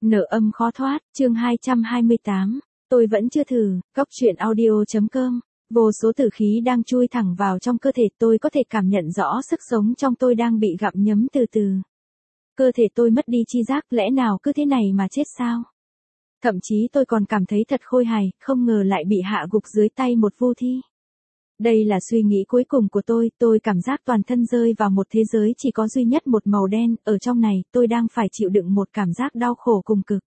Nợ âm khó thoát, chương 228. Tôi vẫn chưa thử, góc truyện audio.com. Vô số tử khí đang chui thẳng vào trong cơ thể, tôi có thể cảm nhận rõ sức sống trong tôi đang bị gặm nhấm từ từ. Cơ thể tôi mất đi chi giác, lẽ nào cứ thế này mà chết sao? Thậm chí tôi còn cảm thấy thật khôi hài, không ngờ lại bị hạ gục dưới tay một vô thi. Đây là suy nghĩ cuối cùng của tôi cảm giác toàn thân rơi vào một thế giới chỉ có duy nhất một màu đen, ở trong này, tôi đang phải chịu đựng một cảm giác đau khổ cùng cực.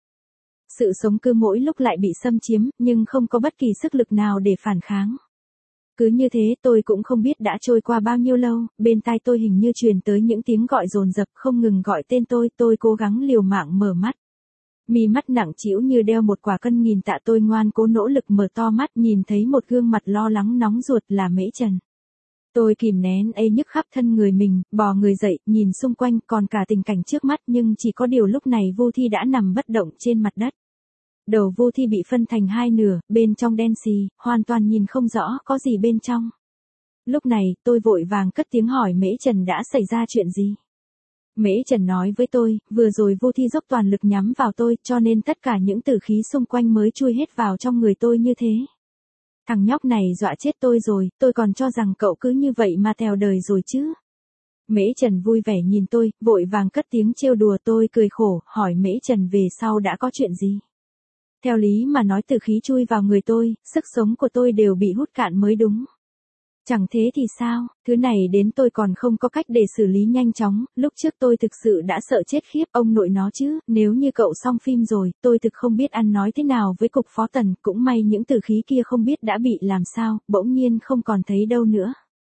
Sự sống cứ mỗi lúc lại bị xâm chiếm, nhưng không có bất kỳ sức lực nào để phản kháng. Cứ như thế tôi cũng không biết đã trôi qua bao nhiêu lâu, bên tai tôi hình như truyền tới những tiếng gọi dồn dập không ngừng gọi tên tôi cố gắng liều mạng mở mắt. Mi mắt nặng trĩu như đeo một quả cân nghìn tạ, tôi ngoan cố nỗ lực mở to mắt, nhìn thấy một gương mặt lo lắng nóng ruột là Mễ Trần. Tôi kìm nén nhức khắp thân người mình, bò người dậy, nhìn xung quanh còn cả tình cảnh trước mắt, nhưng chỉ có điều lúc này Vô Thi đã nằm bất động trên mặt đất. Đầu Vô Thi bị phân thành hai nửa, bên trong đen xì, hoàn toàn nhìn không rõ có gì bên trong. Lúc này, tôi vội vàng cất tiếng hỏi Mễ Trần đã xảy ra chuyện gì. Mễ Trần nói với tôi, vừa rồi Vô Thi dốc toàn lực nhắm vào tôi, cho nên tất cả những tử khí xung quanh mới chui hết vào trong người tôi như thế. Thằng nhóc này dọa chết tôi rồi, tôi còn cho rằng cậu cứ như vậy mà theo đời rồi chứ. Mễ Trần vui vẻ nhìn tôi, vội vàng cất tiếng trêu đùa. Tôi cười khổ, hỏi Mễ Trần về sau đã có chuyện gì. Theo lý mà nói tử khí chui vào người tôi, sức sống của tôi đều bị hút cạn mới đúng. Chẳng thế thì sao, thứ này đến tôi còn không có cách để xử lý nhanh chóng, lúc trước tôi thực sự đã sợ chết khiếp, ông nội nó chứ, nếu như cậu xong phim rồi, tôi thực không biết ăn nói thế nào với cục phó Tần, cũng may những tử khí kia không biết đã bị làm sao, bỗng nhiên không còn thấy đâu nữa.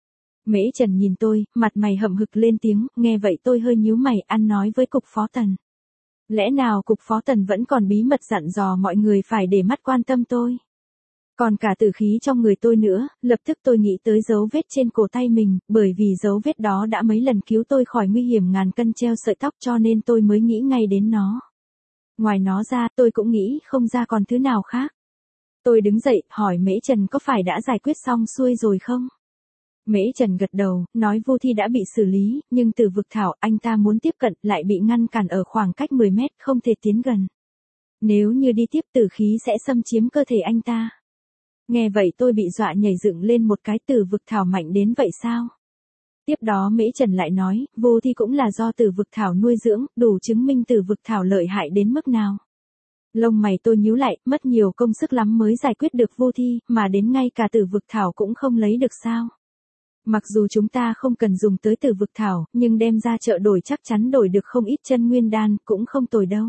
Mễ Trần nhìn tôi, mặt mày hậm hực lên tiếng, nghe vậy tôi hơi nhíu mày, ăn nói với cục phó Tần. Lẽ nào cục phó Tần vẫn còn bí mật dặn dò mọi người phải để mắt quan tâm tôi? Còn cả tử khí trong người tôi nữa, lập tức tôi nghĩ tới dấu vết trên cổ tay mình, bởi vì dấu vết đó đã mấy lần cứu tôi khỏi nguy hiểm ngàn cân treo sợi tóc, cho nên tôi mới nghĩ ngay đến nó. Ngoài nó ra, tôi cũng nghĩ không ra còn thứ nào khác. Tôi đứng dậy, hỏi Mễ Trần có phải đã giải quyết xong xuôi rồi không? Mễ Trần gật đầu, nói Vô Thi đã bị xử lý, nhưng Tử Vực Thảo anh ta muốn tiếp cận lại bị ngăn cản ở khoảng cách 10 mét, không thể tiến gần. Nếu như đi tiếp tử khí sẽ xâm chiếm cơ thể anh ta. Nghe vậy tôi bị dọa nhảy dựng lên một cái. Tử Vực Thảo mạnh đến vậy sao? Tiếp đó Mễ Trần lại nói, Vô Thi cũng là do Tử Vực Thảo nuôi dưỡng, đủ chứng minh Tử Vực Thảo lợi hại đến mức nào. Lông mày tôi nhíu lại, mất nhiều công sức lắm mới giải quyết được Vô Thi, mà đến ngay cả Tử Vực Thảo cũng không lấy được sao? Mặc dù chúng ta không cần dùng tới Tử Vực Thảo, nhưng đem ra chợ đổi chắc chắn đổi được không ít chân nguyên đan, cũng không tồi đâu.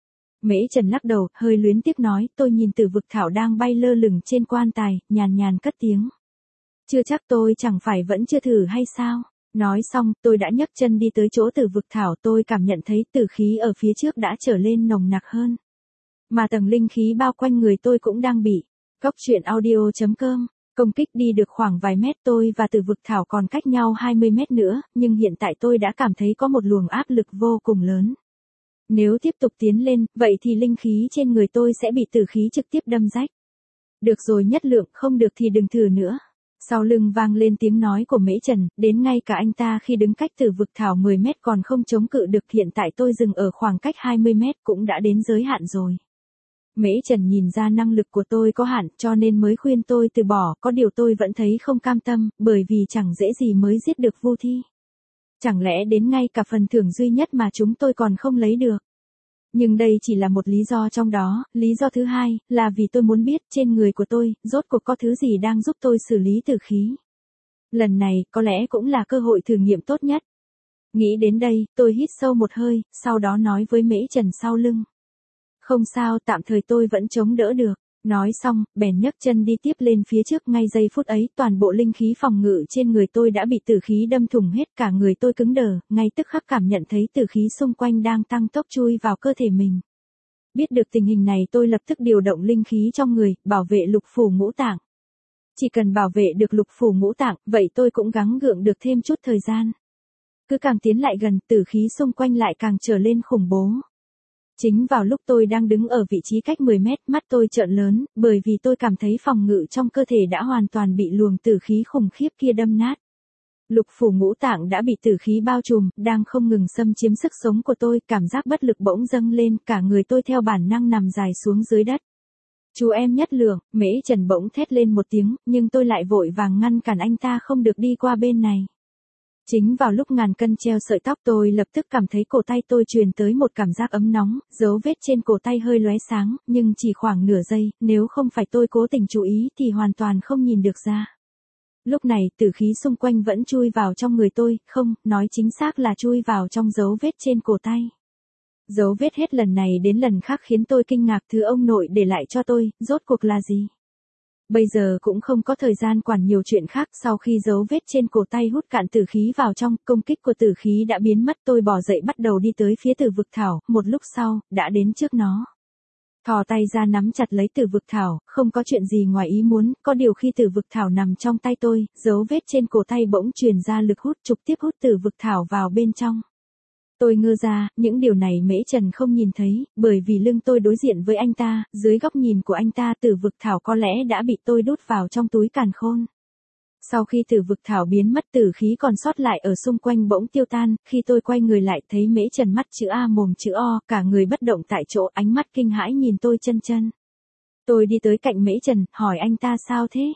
Mễ Trần lắc đầu, hơi luyến tiếc nói, tôi nhìn Tử Vực Thảo đang bay lơ lửng trên quan tài, nhàn nhàn cất tiếng. Chưa chắc tôi chẳng phải vẫn chưa thử hay sao? Nói xong, tôi đã nhấc chân đi tới chỗ Tử Vực Thảo, tôi cảm nhận thấy tử khí ở phía trước đã trở lên nồng nặc hơn. Mà tầng linh khí bao quanh người tôi cũng đang bị. Góc truyện audio.com. Công kích đi được khoảng vài mét, tôi và Tử Vực Thảo còn cách nhau 20 mét nữa, nhưng hiện tại tôi đã cảm thấy có một luồng áp lực vô cùng lớn. Nếu tiếp tục tiến lên, vậy thì linh khí trên người tôi sẽ bị tử khí trực tiếp đâm rách. Được rồi Nhất Lượng, không được thì đừng thử nữa. Sau lưng vang lên tiếng nói của Mễ Trần, đến ngay cả anh ta khi đứng cách Tử Vực Thảo 10 mét còn không chống cự được, hiện tại tôi dừng ở khoảng cách 20 mét cũng đã đến giới hạn rồi. Mễ Trần nhìn ra năng lực của tôi có hạn, cho nên mới khuyên tôi từ bỏ, có điều tôi vẫn thấy không cam tâm, bởi vì chẳng dễ gì mới giết được Vô Thi. Chẳng lẽ đến ngay cả phần thưởng duy nhất mà chúng tôi còn không lấy được. Nhưng đây chỉ là một lý do trong đó, lý do thứ hai, là vì tôi muốn biết trên người của tôi, rốt cuộc có thứ gì đang giúp tôi xử lý tử khí. Lần này, có lẽ cũng là cơ hội thử nghiệm tốt nhất. Nghĩ đến đây, tôi hít sâu một hơi, sau đó nói với Mễ Trần sau lưng. Không sao, tạm thời tôi vẫn chống đỡ được. Nói xong, bèn nhấc chân đi tiếp lên phía trước. Ngay giây phút ấy, toàn bộ linh khí phòng ngự trên người tôi đã bị tử khí đâm thủng hết, cả người tôi cứng đờ, ngay tức khắc cảm nhận thấy tử khí xung quanh đang tăng tốc chui vào cơ thể mình. Biết được tình hình này tôi lập tức điều động linh khí trong người, bảo vệ lục phủ ngũ tạng. Chỉ cần bảo vệ được lục phủ ngũ tạng, vậy tôi cũng gắng gượng được thêm chút thời gian. Cứ càng tiến lại gần, tử khí xung quanh lại càng trở lên khủng bố. Chính vào lúc tôi đang đứng ở vị trí cách 10 mét, mắt tôi trợn lớn, bởi vì tôi cảm thấy phòng ngự trong cơ thể đã hoàn toàn bị luồng tử khí khủng khiếp kia đâm nát. Lục phủ ngũ tạng đã bị tử khí bao trùm, đang không ngừng xâm chiếm sức sống của tôi, cảm giác bất lực bỗng dâng lên, cả người tôi theo bản năng nằm dài xuống dưới đất. Chú em Nhất Lượng, Mễ Trần bỗng thét lên một tiếng, nhưng tôi lại vội vàng ngăn cản anh ta không được đi qua bên này. Chính vào lúc ngàn cân treo sợi tóc tôi lập tức cảm thấy cổ tay tôi truyền tới một cảm giác ấm nóng, dấu vết trên cổ tay hơi lóe sáng, nhưng chỉ khoảng nửa giây, nếu không phải tôi cố tình chú ý thì hoàn toàn không nhìn được ra. Lúc này tử khí xung quanh vẫn chui vào trong người tôi, không, nói chính xác là chui vào trong dấu vết trên cổ tay. Dấu vết hết lần này đến lần khác khiến tôi kinh ngạc, thứ ông nội để lại cho tôi, rốt cuộc là gì? Bây giờ cũng không có thời gian quản nhiều chuyện khác, sau khi dấu vết trên cổ tay hút cạn tử khí vào trong, công kích của tử khí đã biến mất, tôi bò dậy bắt đầu đi tới phía Tử Vực Thảo, một lúc sau, đã đến trước nó. Thò tay ra nắm chặt lấy Tử Vực Thảo, không có chuyện gì ngoài ý muốn, có điều khi Tử Vực Thảo nằm trong tay tôi, dấu vết trên cổ tay bỗng truyền ra lực hút trực tiếp hút Tử Vực Thảo vào bên trong. Tôi ngơ ra, những điều này Mễ Trần không nhìn thấy, bởi vì lưng tôi đối diện với anh ta, dưới góc nhìn của anh ta Tử Vực Thảo có lẽ đã bị tôi đút vào trong túi càn khôn. Sau khi Tử Vực Thảo biến mất, tử khí còn sót lại ở xung quanh bỗng tiêu tan, khi tôi quay người lại thấy Mễ Trần mắt chữ A mồm chữ O, cả người bất động tại chỗ, ánh mắt kinh hãi nhìn tôi chân chân. Tôi đi tới cạnh Mễ Trần, hỏi anh ta sao thế?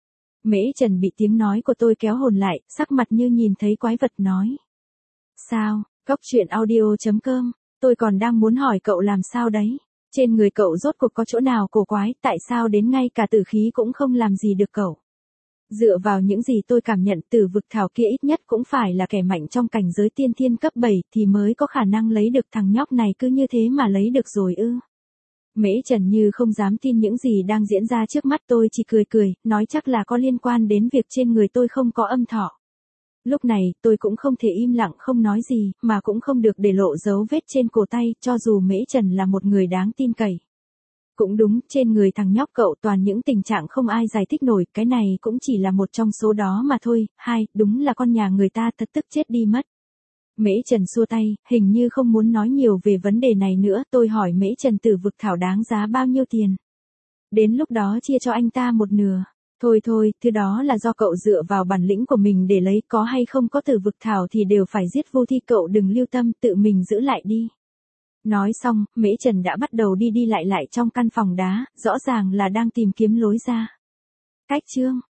Mễ Trần bị tiếng nói của tôi kéo hồn lại, sắc mặt như nhìn thấy quái vật nói. Sao? Góc truyện audio.com, tôi còn đang muốn hỏi cậu làm sao đấy? Trên người cậu rốt cuộc có chỗ nào cổ quái, tại sao đến ngay cả tử khí cũng không làm gì được cậu? Dựa vào những gì tôi cảm nhận, Tử Vực Thảo kia ít nhất cũng phải là kẻ mạnh trong cảnh giới tiên thiên cấp 7 thì mới có khả năng lấy được, thằng nhóc này cứ như thế mà lấy được rồi ư? Mễ Trần như không dám tin những gì đang diễn ra trước mắt, tôi chỉ cười cười, nói chắc là có liên quan đến việc trên người tôi không có âm thọ. Lúc này, tôi cũng không thể im lặng không nói gì, mà cũng không được để lộ dấu vết trên cổ tay, cho dù Mễ Trần là một người đáng tin cậy. Cũng đúng, trên người thằng nhóc cậu toàn những tình trạng không ai giải thích nổi, cái này cũng chỉ là một trong số đó mà thôi. Đúng là con nhà người ta thật tức chết đi mất. Mễ Trần xua tay, hình như không muốn nói nhiều về vấn đề này nữa, tôi hỏi Mễ Trần Tử Vực Thảo đáng giá bao nhiêu tiền. Đến lúc đó chia cho anh ta một nửa. Thôi, thứ đó là do cậu dựa vào bản lĩnh của mình để lấy, có hay không có Tử Vực Thảo thì đều phải giết vô thi, cậu đừng lưu tâm, tự mình giữ lại đi. Nói xong, Mễ Trần đã bắt đầu đi lại trong căn phòng đá, rõ ràng là đang tìm kiếm lối ra. Cách chương